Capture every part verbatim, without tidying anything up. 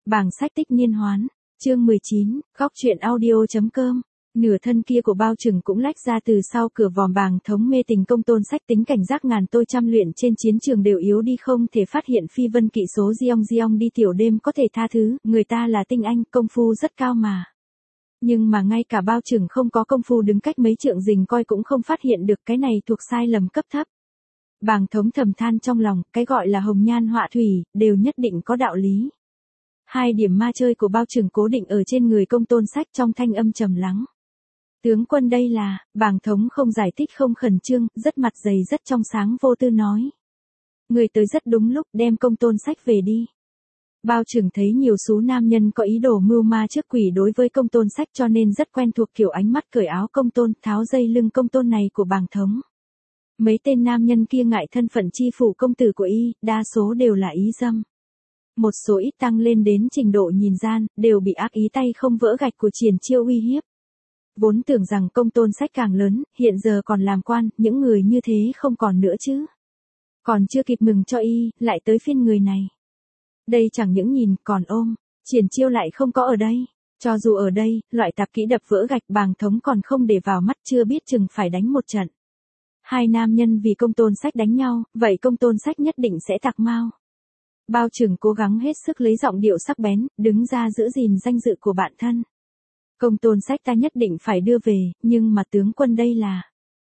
Bảng sách tích niên hoán, chương mười chín, góc truyện audio chấm com. Nửa thân kia của bao trừng cũng lách ra từ sau cửa vòm bàng thống mê tình công tôn sách tính cảnh giác ngàn tôi trăm luyện trên chiến trường đều yếu đi không thể phát hiện phi vân kỵ số Diong Diong đi tiểu đêm có thể tha thứ, người ta là tinh anh, công phu rất cao mà. Nhưng mà ngay cả bao trừng không có công phu đứng cách mấy trượng rình coi cũng không phát hiện được cái này thuộc sai lầm cấp thấp. Bàng thống thầm than trong lòng, cái gọi là hồng nhan họa thủy, đều nhất định có đạo lý. Hai điểm ma chơi của bao trừng cố định ở trên người công tôn sách trong thanh âm trầm lắng. Tướng quân đây là, bàng thống không giải thích không khẩn trương, rất mặt dày rất trong sáng vô tư nói. Người tới rất đúng lúc đem công tôn sách về đi. Bao trừng thấy nhiều số nam nhân có ý đồ mưu ma trước quỷ đối với công tôn sách cho nên rất quen thuộc kiểu ánh mắt cởi áo công tôn, tháo dây lưng công tôn này của bàng thống. Mấy tên nam nhân kia ngại thân phận chi phủ công tử của y, đa số đều là ý dâm. Một số ít tăng lên đến trình độ nhìn gian, đều bị ác ý tay không vỡ gạch của Triển Chiêu uy hiếp. Vốn tưởng rằng công tôn sách càng lớn, hiện giờ còn làm quan, những người như thế không còn nữa chứ. Còn chưa kịp mừng cho y, lại tới phiên người này. Đây chẳng những nhìn, còn ôm, Triển Chiêu lại không có ở đây. Cho dù ở đây, loại tạp kỹ đập vỡ gạch bàng thống còn không để vào mắt chưa biết chừng phải đánh một trận. Hai nam nhân vì công tôn sách đánh nhau, vậy công tôn sách nhất định sẽ tạc mau. Bao trừng cố gắng hết sức lấy giọng điệu sắc bén, đứng ra giữ gìn danh dự của bạn thân. Công tôn sách ta nhất định phải đưa về, nhưng mà tướng quân đây là...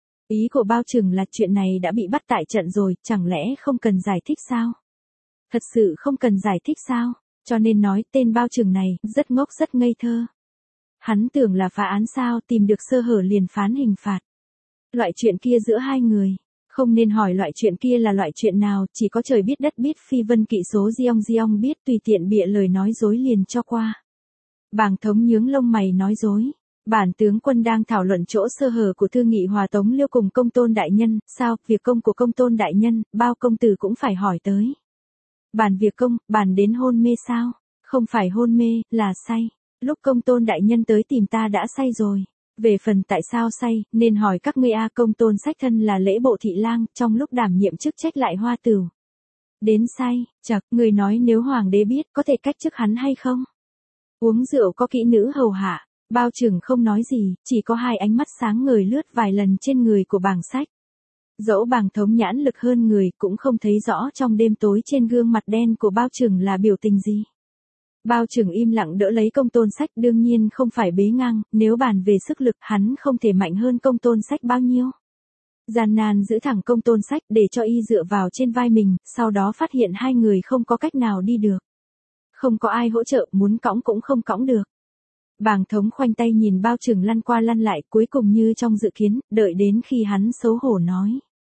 Ý của bao trừng là chuyện này đã bị bắt tại trận rồi, chẳng lẽ không cần giải thích sao? Thật sự không cần giải thích sao? Cho nên nói tên bao trừng này, rất ngốc rất ngây thơ. Hắn tưởng là phá án sao, tìm được sơ hở liền phán hình phạt. Loại chuyện kia giữa hai người, không nên hỏi loại chuyện kia là loại chuyện nào, chỉ có trời biết đất biết phi vân kỵ số Diong Diong biết tùy tiện bịa lời nói dối liền cho qua. Bàng thống nhướng lông mày nói dối, bản tướng quân đang thảo luận chỗ sơ hở của thư nghị hòa tống liêu cùng công tôn đại nhân, sao, việc công của công tôn đại nhân, bao công tử cũng phải hỏi tới. Bản việc công, bản đến hôn mê sao, không phải hôn mê, là say, lúc công tôn đại nhân tới tìm ta đã say rồi. Về phần tại sao say, nên hỏi các ngươi a công tôn sách thân là lễ bộ thị lang, trong lúc đảm nhiệm chức trách lại hoa tửu. Đến say, chật, người nói nếu hoàng đế biết có thể cách chức hắn hay không? Uống rượu có kỹ nữ hầu hạ, bao trừng không nói gì, chỉ có hai ánh mắt sáng ngời lướt vài lần trên người của bàng sách. Dẫu bàng thống nhãn lực hơn người cũng không thấy rõ trong đêm tối trên gương mặt đen của bao trừng là biểu tình gì. Bao trừng im lặng đỡ lấy công tôn sách đương nhiên không phải bế ngang, nếu bàn về sức lực hắn không thể mạnh hơn công tôn sách bao nhiêu. Gian nan giữ thẳng công tôn sách để cho y dựa vào trên vai mình, sau đó phát hiện hai người không có cách nào đi được. Không có ai hỗ trợ, muốn cõng cũng không cõng được. Bàng thống khoanh tay nhìn bao trừng lăn qua lăn lại cuối cùng như trong dự kiến, đợi đến khi hắn xấu hổ nói.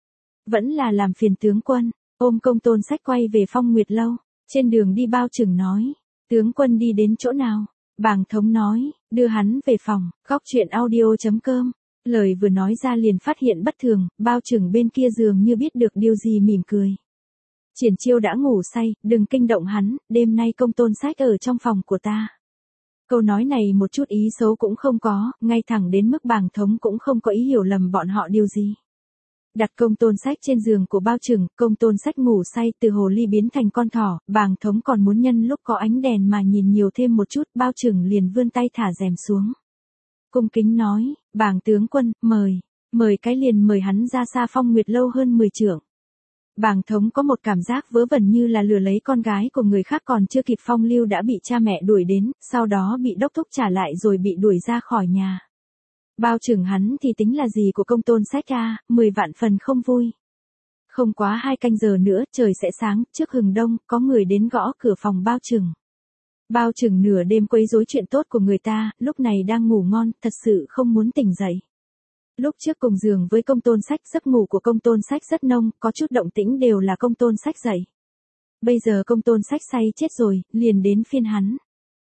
Vẫn là làm phiền tướng quân, ôm công tôn sách quay về Phong Nguyệt Lâu, trên đường đi bao trừng nói. Tướng quân đi đến chỗ nào? Bàng thống nói, đưa hắn về phòng, góc truyện audio chấm com. Lời vừa nói ra liền phát hiện bất thường, bao trừng bên kia giường như biết được điều gì mỉm cười. Triển Chiêu đã ngủ say, đừng kinh động hắn, đêm nay công tôn sách ở trong phòng của ta. Câu nói này một chút ý xấu cũng không có, ngay thẳng đến mức bàng thống cũng không có ý hiểu lầm bọn họ điều gì. Đặt công tôn sách trên giường của bao trừng, công tôn sách ngủ say từ hồ ly biến thành con thỏ, bàng thống còn muốn nhân lúc có ánh đèn mà nhìn nhiều thêm một chút, bao trừng liền vươn tay thả rèm xuống. Cung kính nói, bàng tướng quân, mời, mời cái liền mời hắn ra xa Phong Nguyệt Lâu hơn mười trượng. Bàng thống có một cảm giác vớ vẩn như là lừa lấy con gái của người khác còn chưa kịp phong lưu đã bị cha mẹ đuổi đến, sau đó bị đốc thúc trả lại rồi bị đuổi ra khỏi nhà. Bao trừng hắn thì tính là gì của công tôn sách a, mười vạn phần không vui. Không quá hai canh giờ nữa trời sẽ sáng, trước hừng đông, có người đến gõ cửa phòng bao trừng. Bao trừng nửa đêm quấy rối chuyện tốt của người ta, lúc này đang ngủ ngon, thật sự không muốn tỉnh dậy. Lúc trước cùng giường với công tôn sách, giấc ngủ của công tôn sách rất nông, có chút động tĩnh đều là công tôn sách dậy. Bây giờ công tôn sách say chết rồi, liền đến phiên hắn.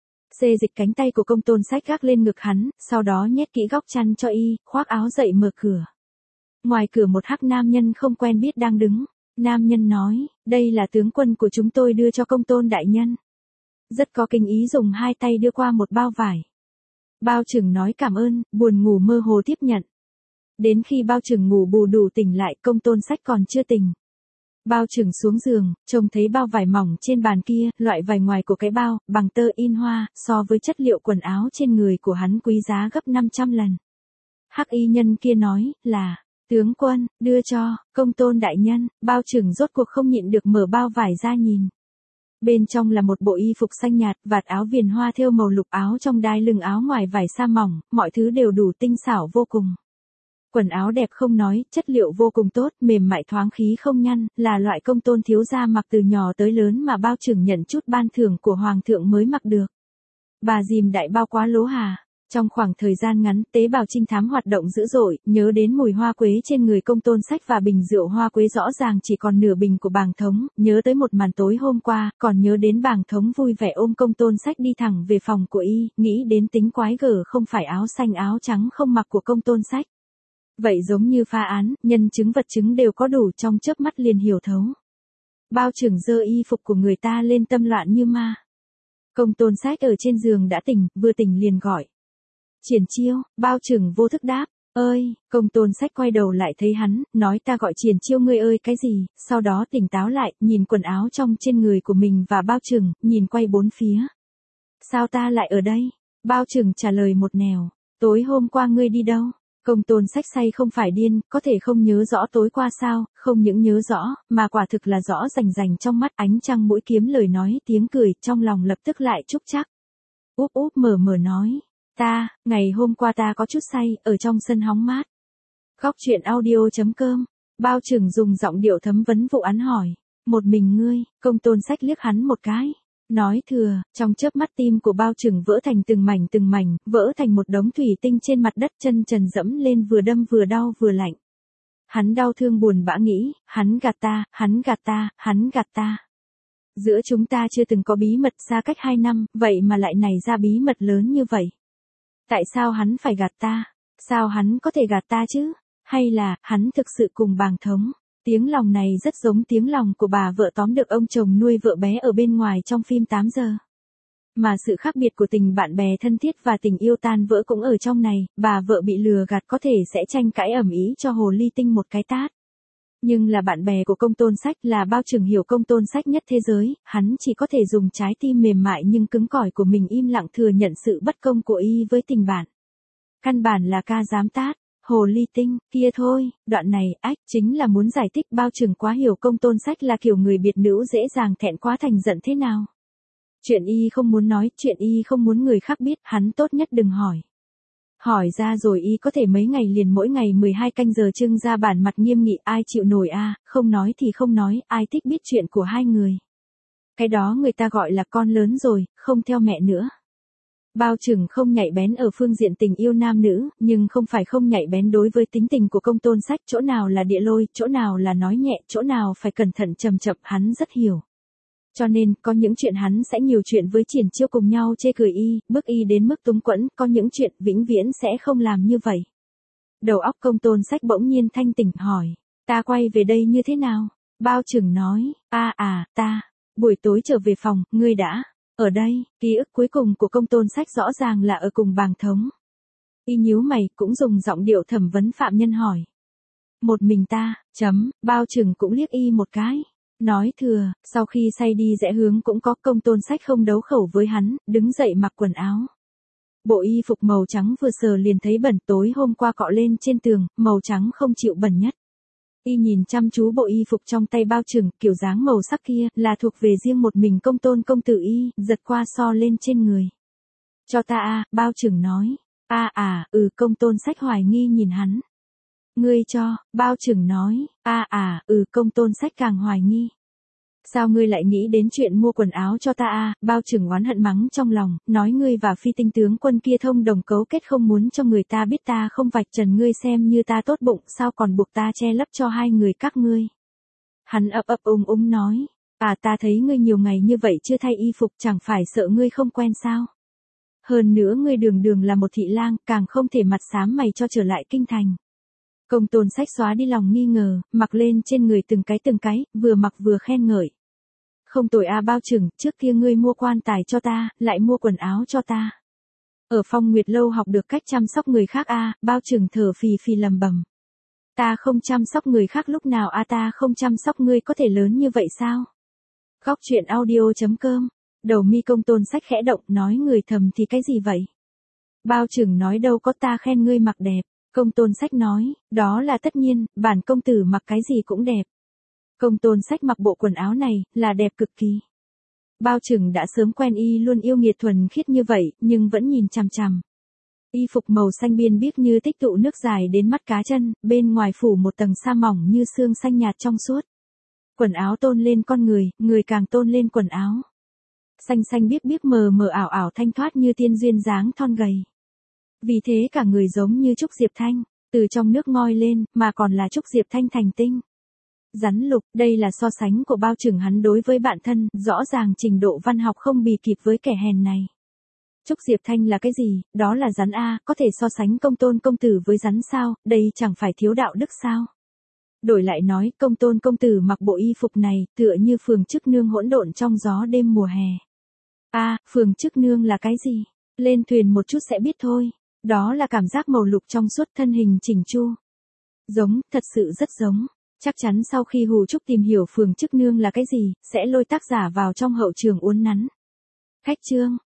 Xê dịch cánh tay của công tôn sách gác lên ngực hắn, sau đó nhét kỹ góc chăn cho y, khoác áo dậy mở cửa. Ngoài cửa một hắc nam nhân không quen biết đang đứng. Nam nhân nói, đây là tướng quân của chúng tôi đưa cho công tôn đại nhân. Rất có kinh ý dùng hai tay đưa qua một bao vải. Bao trừng nói cảm ơn, buồn ngủ mơ hồ tiếp nhận. Đến khi bao trừng ngủ bù đủ tỉnh lại công tôn sách còn chưa tỉnh. Bao Trừng xuống giường, trông thấy bao vải mỏng trên bàn kia, loại vải ngoài của cái bao, bằng tơ in hoa, so với chất liệu quần áo trên người của hắn quý giá gấp năm trăm lần. Hắc y nhân kia nói, là, tướng quân, đưa cho, công tôn đại nhân. Bao Trừng rốt cuộc không nhịn được mở bao vải ra nhìn. Bên trong là một bộ y phục xanh nhạt, vạt áo viền hoa thêu màu lục, áo trong đai lưng áo ngoài vải sa mỏng, mọi thứ đều đủ tinh xảo vô cùng. Quần áo đẹp không nói, chất liệu vô cùng tốt, mềm mại thoáng khí không nhăn, là loại công tôn thiếu gia mặc từ nhỏ tới lớn mà Bao Trừng nhận chút ban thưởng của hoàng thượng mới mặc được. Bà dìm đại bao quá lố hà. Trong khoảng thời gian ngắn, tế bào trinh thám hoạt động dữ dội, nhớ đến mùi hoa quế trên người công tôn sách và bình rượu hoa quế rõ ràng chỉ còn nửa bình của bàng thống, nhớ tới một màn tối hôm qua, còn nhớ đến bàng thống vui vẻ ôm công tôn sách đi thẳng về phòng của y, nghĩ đến tính quái gở không phải áo xanh áo trắng không mặc của công tôn sách. Vậy giống như pha án, nhân chứng vật chứng đều có đủ, trong chớp mắt liền hiểu thấu. Bao Trừng giơ y phục của người ta lên tâm loạn như ma. Công tôn sách ở trên giường đã tỉnh, vừa tỉnh liền gọi. Triển Chiêu. Bao Trừng vô thức đáp, ơi. Công tôn sách quay đầu lại thấy hắn, nói ta gọi Triển Chiêu ngươi ơi cái gì, sau đó tỉnh táo lại, nhìn quần áo trong trên người của mình và Bao Trừng, nhìn quay bốn phía. Sao ta lại ở đây? Bao Trừng trả lời một nẻo, tối hôm qua ngươi đi đâu? Công tôn sách say không phải điên, có thể không nhớ rõ tối qua sao, không những nhớ rõ, mà quả thực là rõ rành rành trong mắt, ánh trăng mũi kiếm lời nói tiếng cười, trong lòng lập tức lại trúc chắc. Úp úp mở mở nói, ta, ngày hôm qua ta có chút say, ở trong sân hóng mát. Góc truyện audio chấm com. Bao Trừng dùng giọng điệu thấm vấn vụ án hỏi, một mình ngươi? Công tôn sách liếc hắn một cái. Nói thừa, trong chớp mắt tim của Bao Trừng vỡ thành từng mảnh từng mảnh, vỡ thành một đống thủy tinh trên mặt đất, chân trần dẫm lên vừa đâm vừa đau vừa lạnh. Hắn đau thương buồn bã nghĩ, hắn gạt ta, hắn gạt ta, hắn gạt ta. Giữa chúng ta chưa từng có bí mật, xa cách hai năm, vậy mà lại nảy ra bí mật lớn như vậy. Tại sao hắn phải gạt ta? Sao hắn có thể gạt ta chứ? Hay là, hắn thực sự cùng bàng thống? Tiếng lòng này rất giống tiếng lòng của bà vợ tóm được ông chồng nuôi vợ bé ở bên ngoài trong phim tám giờ. Mà sự khác biệt của tình bạn bè thân thiết và tình yêu tan vỡ cũng ở trong này, bà vợ bị lừa gạt có thể sẽ tranh cãi ầm ĩ cho hồ ly tinh một cái tát. Nhưng là bạn bè của công tôn sách, là Bao Trừng hiểu công tôn sách nhất thế giới, hắn chỉ có thể dùng trái tim mềm mại nhưng cứng cỏi của mình im lặng thừa nhận sự bất công của y với tình bạn. Căn bản là ca dám tát. Hồ ly tinh, kia thôi, đoạn này, ách, chính là muốn giải thích Bao Trừng quá hiểu công tôn sách là kiểu người biệt nữ dễ dàng thẹn quá thành giận thế nào. Chuyện y không muốn nói, chuyện y không muốn người khác biết, hắn tốt nhất đừng hỏi. Hỏi ra rồi y có thể mấy ngày liền mỗi ngày mười hai canh giờ trưng ra bản mặt nghiêm nghị, ai chịu nổi a, à, không nói thì không nói, ai thích biết chuyện của hai người. Cái đó người ta gọi là con lớn rồi, không theo mẹ nữa. Bao Trừng không nhạy bén ở phương diện tình yêu nam nữ, nhưng không phải không nhạy bén đối với tính tình của công tôn sách, chỗ nào là địa lôi, chỗ nào là nói nhẹ, chỗ nào phải cẩn thận chầm chậm, hắn rất hiểu. Cho nên, có những chuyện hắn sẽ nhiều chuyện với Triển Chiêu cùng nhau chê cười y, bức y đến mức túng quẫn, có những chuyện vĩnh viễn sẽ không làm như vậy. Đầu óc công tôn sách bỗng nhiên thanh tỉnh hỏi, ta quay về đây như thế nào? Bao Trừng nói, a à, ta, buổi tối trở về phòng, ngươi đã ở đây. Ký ức cuối cùng của công tôn sách rõ ràng là ở cùng bàng thống. Y nhíu mày, cũng dùng giọng điệu thẩm vấn phạm nhân hỏi. Một mình ta, chấm, Bao Trừng cũng liếc y một cái. Nói thừa, sau khi say đi rẽ hướng cũng có, công tôn sách không đấu khẩu với hắn, đứng dậy mặc quần áo. Bộ y phục màu trắng vừa sờ liền thấy bẩn, tối hôm qua cọ lên trên tường, màu trắng không chịu bẩn nhất. Y nhìn chăm chú bộ y phục trong tay Bao Trừng, kiểu dáng màu sắc kia, là thuộc về riêng một mình công tôn công tử y, giật qua so lên trên người. Cho ta a, Bao Trừng nói. A à, ừ, công tôn sách hoài nghi nhìn hắn. Ngươi cho, Bao Trừng nói. A à, ừ, công tôn sách càng hoài nghi. Sao ngươi lại nghĩ đến chuyện mua quần áo cho ta a? Bao Trừng oán hận mắng trong lòng, nói ngươi và phi tinh tướng quân kia thông đồng cấu kết không muốn cho người ta biết ta không vạch trần ngươi xem như ta tốt bụng, sao còn buộc ta che lấp cho hai người các ngươi. Hắn ấp ấp úng úng nói, à ta thấy ngươi nhiều ngày như vậy chưa thay y phục, chẳng phải sợ ngươi không quen sao? Hơn nữa ngươi đường đường là một thị lang, càng không thể mặt xám mày cho trở lại kinh thành. Công tôn sách xóa đi lòng nghi ngờ, mặc lên trên người từng cái từng cái, vừa mặc vừa khen ngợi. Không tồi a Bao Trừng, trước kia ngươi mua quan tài cho ta, lại mua quần áo cho ta. Ở Phong Nguyệt lâu học được cách chăm sóc người khác a, Bao Trừng thở phì phì lầm bầm. Ta không chăm sóc người khác lúc nào à ta không chăm sóc ngươi có thể lớn như vậy sao? Góc chuyện audio.com. Đầu mi Công Tôn Sách khẽ động nói người thầm thì cái gì vậy? Bao trưởng nói đâu có ta khen ngươi mặc đẹp. Công Tôn Sách nói, đó là tất nhiên, bản công tử mặc cái gì cũng đẹp. Công Tôn Sách mặc bộ quần áo này, là đẹp cực kỳ. Bao trưởng đã sớm quen y luôn yêu nghiệt thuần khiết như vậy, nhưng vẫn nhìn chằm chằm. Y phục màu xanh biên biếc như tích tụ nước dài đến mắt cá chân, bên ngoài phủ một tầng sa mỏng như sương xanh nhạt trong suốt. Quần áo tôn lên con người, người càng tôn lên quần áo. Xanh xanh biếc biếc mờ mờ ảo ảo thanh thoát như tiên duyên dáng thon gầy. Vì thế cả người giống như Trúc Diệp Thanh, từ trong nước ngoi lên, mà còn là Trúc Diệp Thanh thành tinh. Rắn lục, đây là so sánh của bao trưởng hắn đối với bạn thân, rõ ràng trình độ văn học không bì kịp với kẻ hèn này. Trúc Diệp Thanh là cái gì, đó là rắn A, có thể so sánh Công Tôn công tử với rắn sao, đây chẳng phải thiếu đạo đức sao. Đổi lại nói, Công Tôn công tử mặc bộ y phục này, tựa như phường chức nương hỗn độn trong gió đêm mùa hè. A, phường chức nương là cái gì? Lên thuyền một chút sẽ biết thôi. Đó là cảm giác màu lục trong suốt thân hình chỉnh chu. Giống, thật sự rất giống. Chắc chắn sau khi Hù Trúc tìm hiểu phường chức nương là cái gì, sẽ lôi tác giả vào trong hậu trường uốn nắn. Khách chương.